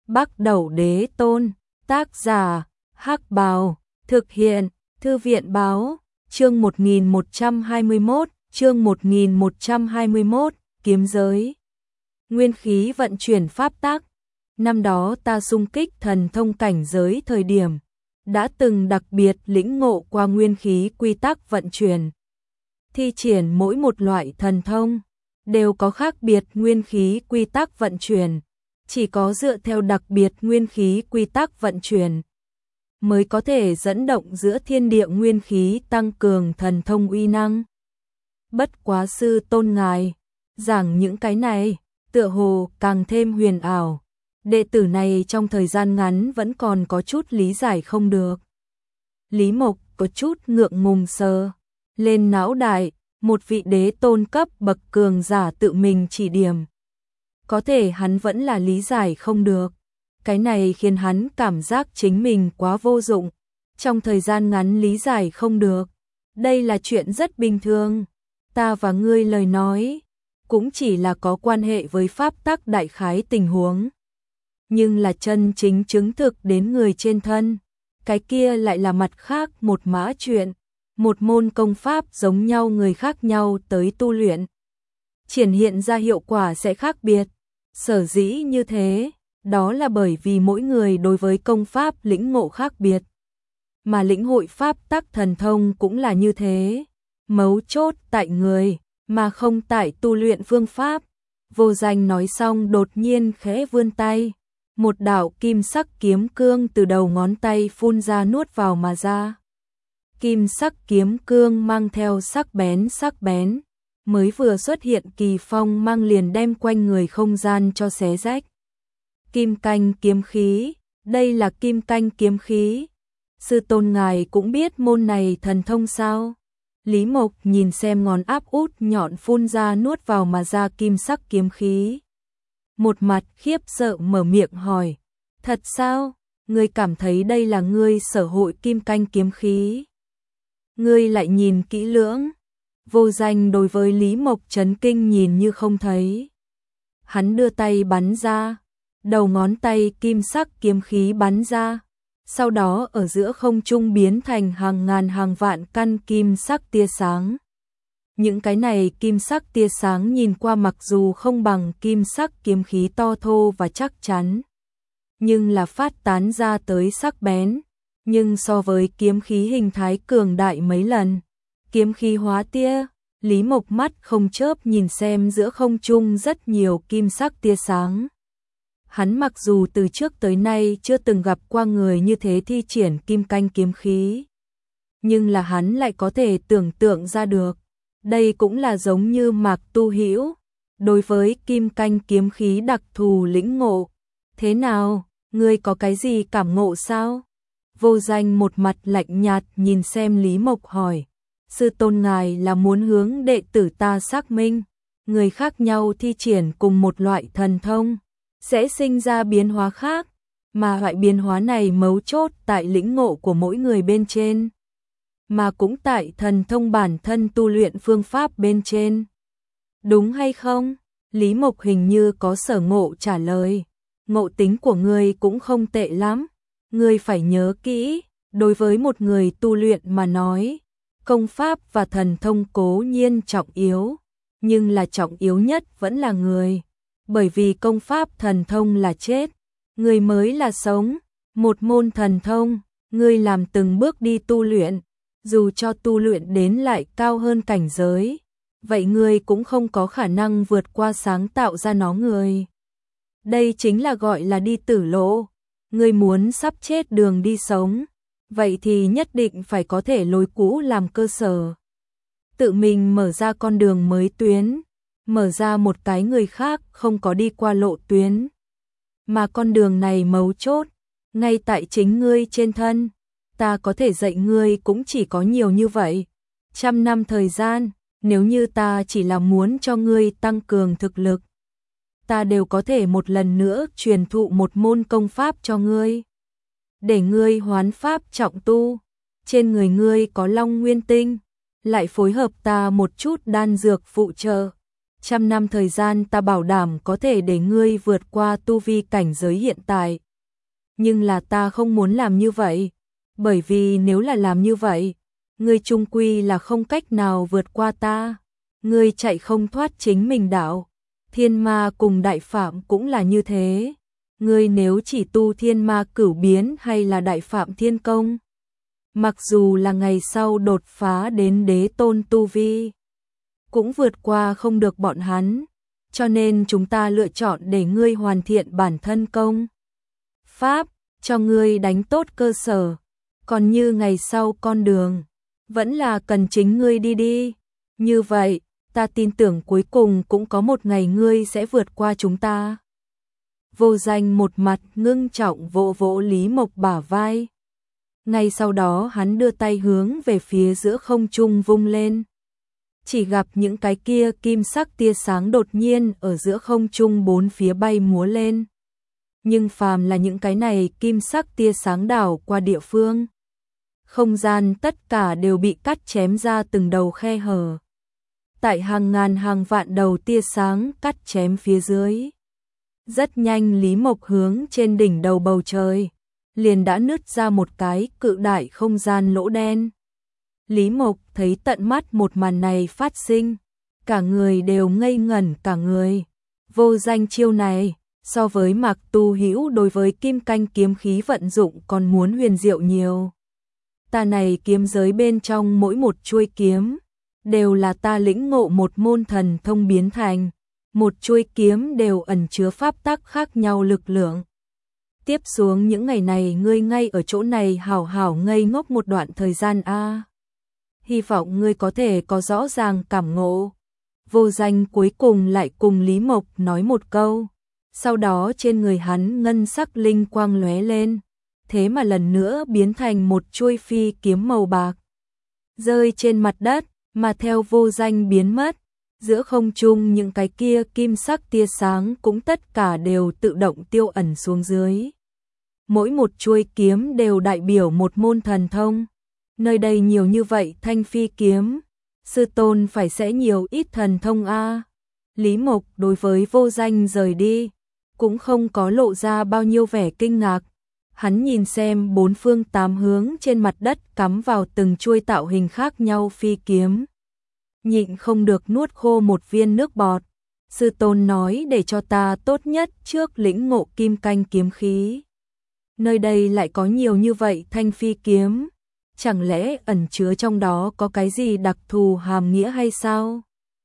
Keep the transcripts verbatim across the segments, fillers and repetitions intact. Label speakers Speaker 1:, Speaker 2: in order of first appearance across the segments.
Speaker 1: Bắc Đẩu Đế Tôn, tác giả, Hắc Bào, thực hiện, Thư viện Báo, chương một nghìn một trăm hai mươi mốt, chương một nghìn một trăm hai mươi mốt, kiếm giới. Nguyên khí vận chuyển pháp tắc. Năm đó ta xung kích thần thông cảnh giới thời điểm, đã từng đặc biệt lĩnh ngộ qua nguyên khí quy tắc vận chuyển. Thi triển mỗi một loại thần thông, đều có khác biệt nguyên khí quy tắc vận chuyển. Chỉ có dựa theo đặc biệt nguyên khí quy tắc vận chuyển, mới có thể dẫn động giữa thiên địa nguyên khí tăng cường thần thông uy năng. Bất quá sư tôn ngài, giảng những cái này, tựa hồ càng thêm huyền ảo. Đệ tử này trong thời gian ngắn vẫn còn có chút lý giải không được. Lý Mộc có chút ngượng ngùng sờ lên não đại, một vị đế tôn cấp bậc cường giả tự mình chỉ điểm. Có thể hắn vẫn là lý giải không được. Cái này khiến hắn cảm giác chính mình quá vô dụng. Trong thời gian ngắn lý giải không được. Đây là chuyện rất bình thường. Ta và ngươi lời nói, cũng chỉ là có quan hệ với pháp tắc đại khái tình huống. Nhưng là chân chính chứng thực đến người trên thân. Cái kia lại là mặt khác một mã chuyện. Một môn công pháp giống nhau người khác nhau tới tu luyện. Triển hiện ra hiệu quả sẽ khác biệt. Sở dĩ như thế, đó là bởi vì mỗi người đối với công pháp lĩnh ngộ khác biệt. Mà lĩnh hội pháp tắc thần thông cũng là như thế. Mấu chốt tại người, mà không tại tu luyện phương pháp. Vô Danh nói xong đột nhiên khẽ vươn tay. Một đạo kim sắc kiếm cương từ đầu ngón tay phun ra nuốt vào mà ra. Kim sắc kiếm cương mang theo sắc bén sắc bén. Mới vừa xuất hiện kỳ phong mang liền đem quanh người không gian cho xé rách. Kim canh kiếm khí, đây là kim canh kiếm khí. Sư tôn ngài cũng biết môn này thần thông sao? Lý Mộc nhìn xem ngón áp út nhọn phun ra nuốt vào mà ra kim sắc kiếm khí. Một mặt khiếp sợ mở miệng hỏi, thật sao? Ngươi cảm thấy đây là ngươi sở hội kim canh kiếm khí? Ngươi lại nhìn kỹ lưỡng. Vô Danh đối với Lý Mộc chấn kinh nhìn như không thấy. Hắn đưa tay bắn ra, đầu ngón tay kim sắc kiếm khí bắn ra, sau đó ở giữa không trung biến thành hàng ngàn hàng vạn căn kim sắc tia sáng. Những cái này kim sắc tia sáng nhìn qua mặc dù không bằng kim sắc kiếm khí to thô và chắc chắn, nhưng là phát tán ra tới sắc bén, nhưng so với kiếm khí hình thái cường đại mấy lần. Kiếm khí hóa tia, Lý Mộc mắt không chớp nhìn xem giữa không trung rất nhiều kim sắc tia sáng. Hắn mặc dù từ trước tới nay chưa từng gặp qua người như thế thi triển kim canh kiếm khí, nhưng là hắn lại có thể tưởng tượng ra được. Đây cũng là giống như Mạc Tu Hữu đối với kim canh kiếm khí đặc thù lĩnh ngộ. Thế nào, ngươi có cái gì cảm ngộ sao? Vô Danh một mặt lạnh nhạt nhìn xem Lý Mộc hỏi. Sư tôn ngài là muốn hướng đệ tử ta xác minh, người khác nhau thi triển cùng một loại thần thông, sẽ sinh ra biến hóa khác, mà loại biến hóa này mấu chốt tại lĩnh ngộ của mỗi người bên trên, mà cũng tại thần thông bản thân tu luyện phương pháp bên trên. Đúng hay không? Lý Mộc hình như có sở ngộ trả lời. Ngộ tính của ngươi cũng không tệ lắm, ngươi phải nhớ kỹ, đối với một người tu luyện mà nói, công pháp và thần thông cố nhiên trọng yếu, nhưng là trọng yếu nhất vẫn là người. Bởi vì công pháp thần thông là chết, người mới là sống. Một môn thần thông, ngươi làm từng bước đi tu luyện, dù cho tu luyện đến lại cao hơn cảnh giới, vậy ngươi cũng không có khả năng vượt qua sáng tạo ra nó người. Đây chính là gọi là đi tử lộ. Ngươi muốn sắp chết đường đi sống, vậy thì nhất định phải có thể lối cũ làm cơ sở. Tự mình mở ra con đường mới tuyến, mở ra một cái người khác không có đi qua lộ tuyến. Mà con đường này mấu chốt, ngay tại chính ngươi trên thân. Ta có thể dạy ngươi cũng chỉ có nhiều như vậy. Trăm năm thời gian, nếu như ta chỉ là muốn cho ngươi tăng cường thực lực, ta đều có thể một lần nữa truyền thụ một môn công pháp cho ngươi. Để ngươi hoán pháp trọng tu, trên người ngươi có Long Nguyên Tinh, lại phối hợp ta một chút đan dược phụ trợ, trăm năm thời gian ta bảo đảm có thể để ngươi vượt qua tu vi cảnh giới hiện tại. Nhưng là ta không muốn làm như vậy, bởi vì nếu là làm như vậy, ngươi chung quy là không cách nào vượt qua ta. Ngươi chạy không thoát chính mình đạo. Thiên ma cùng đại phạm cũng là như thế. Ngươi nếu chỉ tu thiên ma cửu biến hay là đại phạm thiên công, mặc dù là ngày sau đột phá đến đế tôn tu vi, cũng vượt qua không được bọn hắn. Cho nên chúng ta lựa chọn để ngươi hoàn thiện bản thân công pháp, cho ngươi đánh tốt cơ sở. Còn như ngày sau con đường, vẫn là cần chính ngươi đi đi. Như vậy, ta tin tưởng cuối cùng cũng có một ngày ngươi sẽ vượt qua chúng ta. Vô Danh một mặt ngưng trọng vỗ vỗ Lý Mộc bả vai. Ngay sau đó hắn đưa tay hướng về phía giữa không trung vung lên. Chỉ gặp những cái kia kim sắc tia sáng đột nhiên ở giữa không trung bốn phía bay múa lên. Nhưng phàm là những cái này kim sắc tia sáng đảo qua địa phương, không gian tất cả đều bị cắt chém ra từng đầu khe hở. Tại hàng ngàn hàng vạn đầu tia sáng cắt chém phía dưới, rất nhanh Lý Mộc hướng trên đỉnh đầu bầu trời, liền đã nứt ra một cái cự đại không gian lỗ đen. Lý Mộc thấy tận mắt một màn này phát sinh, cả người đều ngây ngẩn cả người. Vô Danh chiêu này, so với Mạc Tu Hữu đối với kim canh kiếm khí vận dụng còn muốn huyền diệu nhiều. Ta này kiếm giới bên trong mỗi một chuôi kiếm, đều là ta lĩnh ngộ một môn thần thông biến thành, một chuôi kiếm đều ẩn chứa pháp tắc khác nhau lực lượng. Tiếp xuống những ngày này ngươi ngay ở chỗ này hảo hảo ngây ngốc một đoạn thời gian a. Hy vọng ngươi có thể có rõ ràng cảm ngộ. Vô Danh cuối cùng lại cùng Lý Mộc nói một câu, sau đó trên người hắn ngân sắc linh quang lóe lên, thế mà lần nữa biến thành một chuôi phi kiếm màu bạc, rơi trên mặt đất, mà theo Vô Danh biến mất, giữa không trung những cái kia kim sắc tia sáng cũng tất cả đều tự động tiêu ẩn xuống dưới. Mỗi một chuôi kiếm đều đại biểu một môn thần thông. Nơi đây nhiều như vậy thanh phi kiếm, sư tôn phải sẽ nhiều ít thần thông a. Lý Mộc đối với Vô Danh rời đi, cũng không có lộ ra bao nhiêu vẻ kinh ngạc. Hắn nhìn xem bốn phương tám hướng trên mặt đất cắm vào từng chuôi tạo hình khác nhau phi kiếm, nhịn không được nuốt khô một viên nước bọt. Sư tôn nói để cho ta tốt nhất trước lĩnh ngộ kim canh kiếm khí. Nơi đây lại có nhiều như vậy thanh phi kiếm, chẳng lẽ ẩn chứa trong đó có cái gì đặc thù hàm nghĩa hay sao?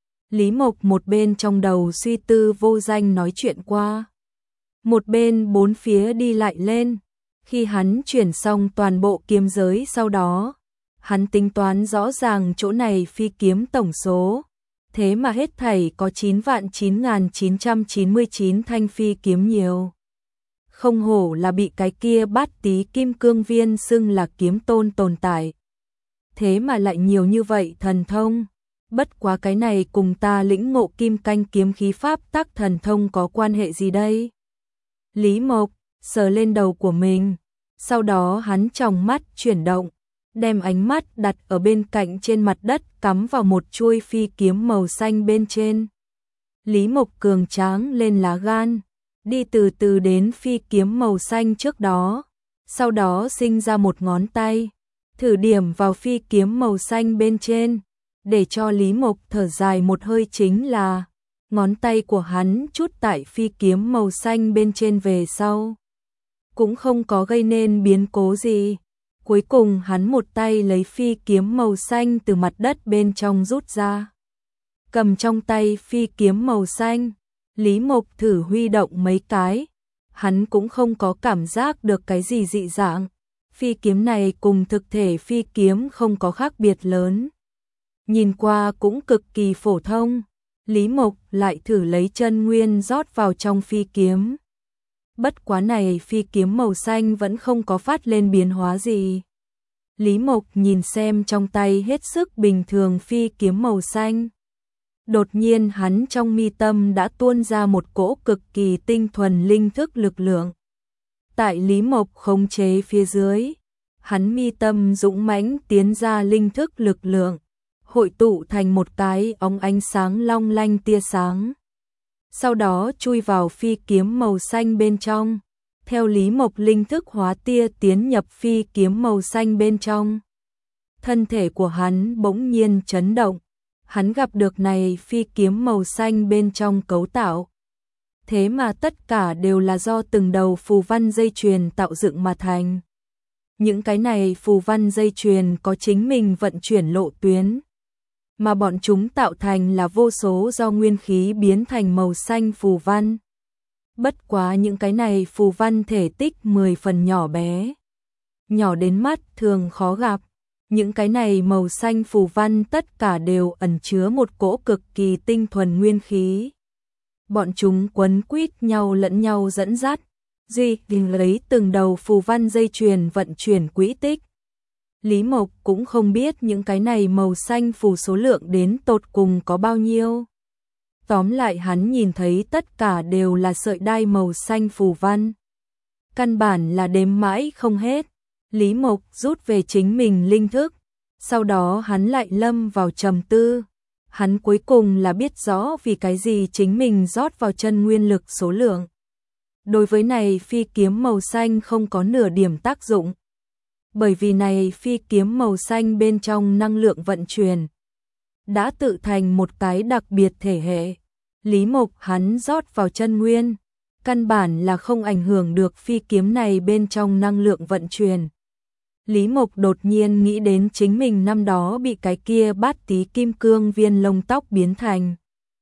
Speaker 1: Lý Mộc một bên trong đầu suy tư Vô Danh nói chuyện qua, một bên bốn phía đi lại lên. Khi hắn chuyển xong toàn bộ kiếm giới sau đó, hắn tính toán rõ ràng chỗ này phi kiếm tổng số, thế mà hết thảy có chín vạn chín nghìn chín trăm chín mươi chín thanh phi kiếm nhiều. Không hổ là bị cái kia Bát Tí Kim Cương Viên xưng là kiếm tôn tồn tại. Thế mà lại nhiều như vậy thần thông, bất quá cái này cùng ta lĩnh ngộ kim canh kiếm khí pháp tắc thần thông có quan hệ gì đây? Lý Mộc sờ lên đầu của mình, sau đó hắn tròng mắt chuyển động, đem ánh mắt đặt ở bên cạnh trên mặt đất cắm vào một chuôi phi kiếm màu xanh bên trên. Lý Mộc cường tráng lên lá gan, đi từ từ đến phi kiếm màu xanh trước đó, sau đó sinh ra một ngón tay, thử điểm vào phi kiếm màu xanh bên trên, để cho Lý Mộc thở dài một hơi chính là ngón tay của hắn chút tại phi kiếm màu xanh bên trên về sau, cũng không có gây nên biến cố gì. Cuối cùng hắn một tay lấy phi kiếm màu xanh từ mặt đất bên trong rút ra, cầm trong tay phi kiếm màu xanh, Lý Mộc thử huy động mấy cái, hắn cũng không có cảm giác được cái gì dị dạng. Phi kiếm này cùng thực thể phi kiếm không có khác biệt lớn, nhìn qua cũng cực kỳ phổ thông. Lý Mộc lại thử lấy chân nguyên rót vào trong phi kiếm. Bất quá này phi kiếm màu xanh vẫn không có phát lên biến hóa gì. Lý Mộc nhìn xem trong tay hết sức bình thường phi kiếm màu xanh. Đột nhiên hắn trong mi tâm đã tuôn ra một cỗ cực kỳ tinh thuần linh thức lực lượng. Tại Lý Mộc khống chế phía dưới, hắn mi tâm dũng mãnh tiến ra linh thức lực lượng, hội tụ thành một cái óng ánh sáng long lanh tia sáng. Sau đó chui vào phi kiếm màu xanh bên trong. Theo Lý Mộc linh thức hóa tia tiến nhập phi kiếm màu xanh bên trong. Thân thể của hắn bỗng nhiên chấn động. Hắn gặp được này phi kiếm màu xanh bên trong cấu tạo. Thế mà tất cả đều là do từng đầu phù văn dây chuyền tạo dựng mà thành. Những cái này phù văn dây chuyền có chính mình vận chuyển lộ tuyến. Mà bọn chúng tạo thành là vô số do nguyên khí biến thành màu xanh phù văn. Bất quá những cái này phù văn thể tích mười phần nhỏ bé. Nhỏ đến mắt thường khó gặp. Những cái này màu xanh phù văn tất cả đều ẩn chứa một cỗ cực kỳ tinh thuần nguyên khí. Bọn chúng quấn quýt nhau lẫn nhau dẫn dắt. Duy đình lấy từng đầu phù văn dây chuyền vận chuyển quỹ tích. Lý Mộc cũng không biết những cái này màu xanh phù số lượng đến tột cùng có bao nhiêu. Tóm lại hắn nhìn thấy tất cả đều là sợi đai màu xanh phù văn. Căn bản là đếm mãi không hết. Lý Mộc rút về chính mình linh thức. Sau đó hắn lại lâm vào trầm tư. Hắn cuối cùng là biết rõ vì cái gì chính mình rót vào chân nguyên lực số lượng. Đối với này phi kiếm màu xanh không có nửa điểm tác dụng. Bởi vì này phi kiếm màu xanh bên trong năng lượng vận chuyển đã tự thành một cái đặc biệt thể hệ. Lý Mộc hắn rót vào chân nguyên, căn bản là không ảnh hưởng được phi kiếm này bên trong năng lượng vận chuyển. Lý Mộc đột nhiên nghĩ đến chính mình năm đó bị cái kia bát tí kim cương viên lông tóc biến thành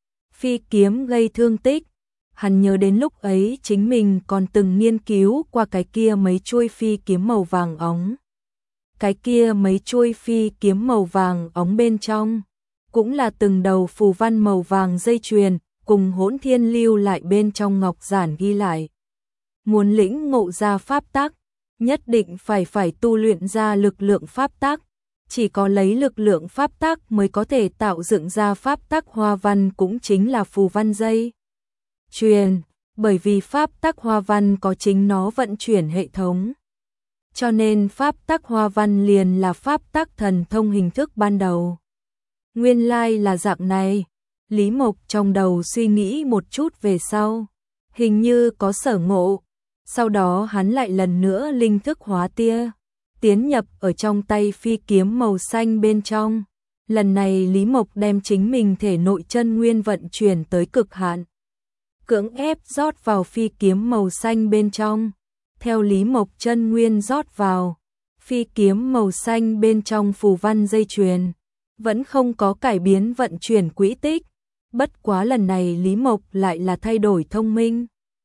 Speaker 1: phi kiếm gây thương tích. Hắn nhớ đến lúc ấy chính mình còn từng nghiên cứu qua cái kia mấy chuôi phi kiếm màu vàng óng. Cái kia mấy chuôi phi kiếm màu vàng óng bên trong cũng là từng đầu phù văn màu vàng dây chuyền, cùng Hỗn Thiên lưu lại bên trong ngọc giản ghi lại. Muốn lĩnh ngộ ra pháp tắc, nhất định phải phải tu luyện ra lực lượng pháp tắc, chỉ có lấy lực lượng pháp tắc mới có thể tạo dựng ra pháp tắc hoa văn, cũng chính là phù văn dây chuyền, bởi vì pháp tắc hoa văn có chính nó vận chuyển hệ thống. Cho nên pháp tắc hoa văn liền là pháp tắc thần thông hình thức ban đầu. Nguyên lai là dạng này. Lý Mộc trong đầu suy nghĩ một chút về sau, hình như có sở ngộ. Sau đó hắn lại lần nữa linh thức hóa tia, tiến nhập ở trong tay phi kiếm màu xanh bên trong. Lần này Lý Mộc đem chính mình thể nội chân nguyên vận chuyển tới cực hạn, cưỡng ép rót vào phi kiếm màu xanh bên trong. Theo Lý Mộc chân nguyên rót vào, phi kiếm màu xanh bên trong phù văn dây chuyền vẫn không có cải biến vận chuyển quỹ tích. Bất quá lần này Lý Mộc lại là thay đổi thông minh.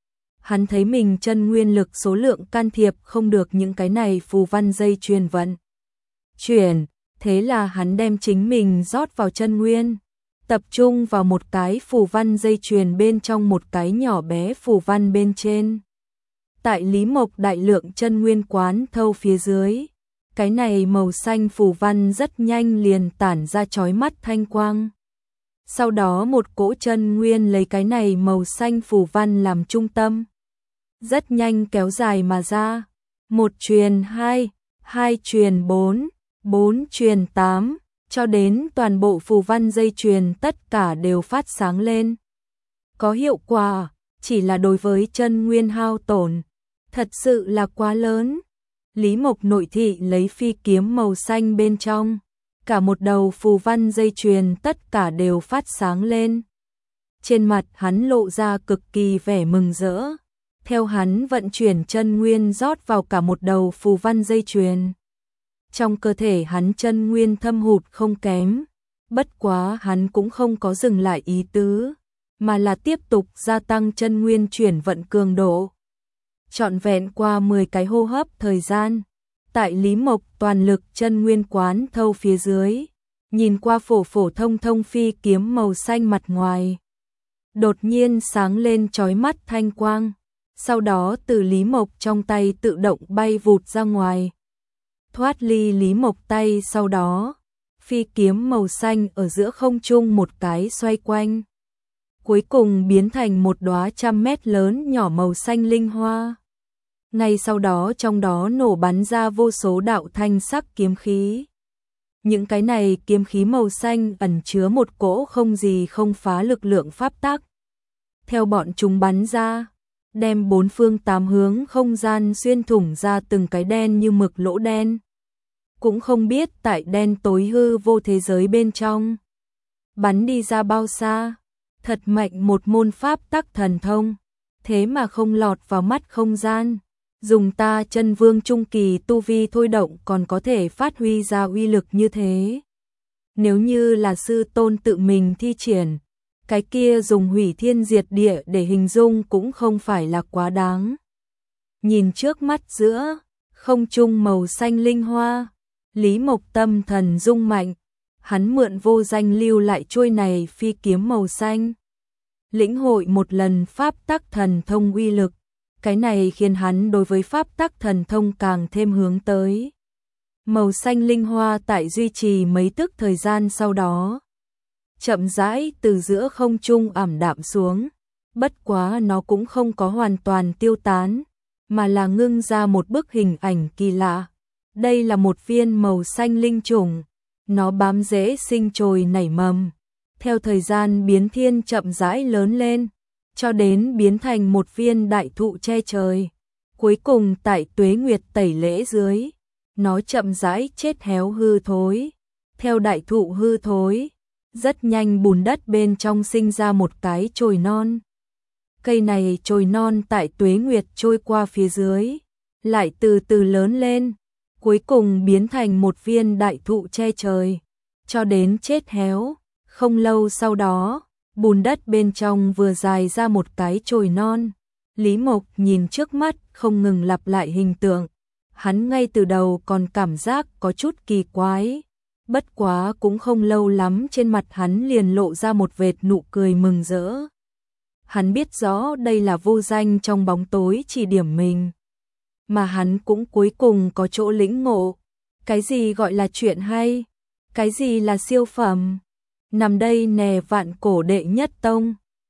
Speaker 1: Hắn thấy mình chân nguyên lực số lượng can thiệp không được những cái này phù văn dây chuyền vận chuyển, thế là hắn đem chính mình rót vào chân nguyên, tập trung vào một cái phù văn dây chuyền bên trong một cái nhỏ bé phù văn bên trên. Tại Lý Mộc đại lượng chân nguyên quán thâu phía dưới, cái này màu xanh phù văn rất nhanh liền tản ra chói mắt thanh quang. Sau đó một cỗ chân nguyên lấy cái này màu xanh phù văn làm trung tâm, rất nhanh kéo dài mà ra. Một truyền hai, hai truyền bốn, bốn truyền tám, cho đến toàn bộ phù văn dây chuyền tất cả đều phát sáng lên. Có hiệu quả, chỉ là đối với chân nguyên hao tổn, thật sự là quá lớn. Lý Mộc nội thị lấy phi kiếm màu xanh bên trong, cả một đầu phù văn dây chuyền tất cả đều phát sáng lên. Trên mặt hắn lộ ra cực kỳ vẻ mừng rỡ. Theo hắn vận chuyển chân nguyên rót vào cả một đầu phù văn dây chuyền, trong cơ thể hắn chân nguyên thâm hụt không kém. Bất quá hắn cũng không có dừng lại ý tứ, mà là tiếp tục gia tăng chân nguyên chuyển vận cường độ. Trọn vẹn qua mười cái hô hấp thời gian, tại Lý Mộc toàn lực chân nguyên quán thâu phía dưới, nhìn qua phổ phổ thông thông phi kiếm màu xanh mặt ngoài, đột nhiên sáng lên chói mắt thanh quang, sau đó từ Lý Mộc trong tay tự động bay vụt ra ngoài, thoát ly Lý Mộc tay. Sau đó phi kiếm màu xanh ở giữa không trung một cái xoay quanh, cuối cùng biến thành một đóa trăm mét lớn nhỏ màu xanh linh hoa. Ngay sau đó trong đó nổ bắn ra vô số đạo thanh sắc kiếm khí. Những cái này kiếm khí màu xanh ẩn chứa một cỗ không gì không phá lực lượng pháp tắc. Theo bọn chúng bắn ra, đem bốn phương tám hướng không gian xuyên thủng ra từng cái đen như mực lỗ đen. Cũng không biết tại đen tối hư vô thế giới bên trong, bắn đi ra bao xa, thật mạnh một môn pháp tắc thần thông, thế mà không lọt vào mắt không gian. Dùng ta chân vương trung kỳ tu vi thôi động còn có thể phát huy ra uy lực như thế. Nếu như là sư tôn tự mình thi triển, cái kia dùng hủy thiên diệt địa để hình dung cũng không phải là quá đáng. Nhìn trước mắt giữa, không trung màu xanh linh hoa, Lý Mộc tâm thần rung mạnh, hắn mượn vô danh lưu lại chuôi này phi kiếm màu xanh. Lĩnh hội một lần pháp tắc thần thông uy lực, cái này khiến hắn đối với pháp tắc thần thông càng thêm hướng tới. Màu xanh linh hoa tại duy trì mấy tức thời gian sau đó, chậm rãi từ giữa không trung ảm đạm xuống, bất quá nó cũng không có hoàn toàn tiêu tán, mà là ngưng ra một bức hình ảnh kỳ lạ. Đây là một viên màu xanh linh trùng, nó bám rễ sinh trồi nảy mầm, theo thời gian biến thiên chậm rãi lớn lên, cho đến biến thành một viên đại thụ che trời. Cuối cùng tại tuế nguyệt tẩy lễ dưới, nó chậm rãi chết héo hư thối. Theo đại thụ hư thối, rất nhanh bùn đất bên trong sinh ra một cái chồi non. Cây này chồi non tại tuế nguyệt trôi qua phía dưới, lại từ từ lớn lên, cuối cùng biến thành một viên đại thụ che trời, cho đến chết héo. Không lâu sau đó, bùn đất bên trong vừa dài ra một cái chồi non. Lý Mộc nhìn trước mắt không ngừng lặp lại hình tượng, hắn ngay từ đầu còn cảm giác có chút kỳ quái, bất quá cũng không lâu lắm trên mặt hắn liền lộ ra một vệt nụ cười mừng rỡ. Hắn biết rõ đây là vô danh trong bóng tối chỉ điểm mình, mà hắn cũng cuối cùng có chỗ lĩnh ngộ, cái gì gọi là chuyện hay, cái gì là siêu phẩm. Nằm đây nè vạn cổ đệ nhất tông.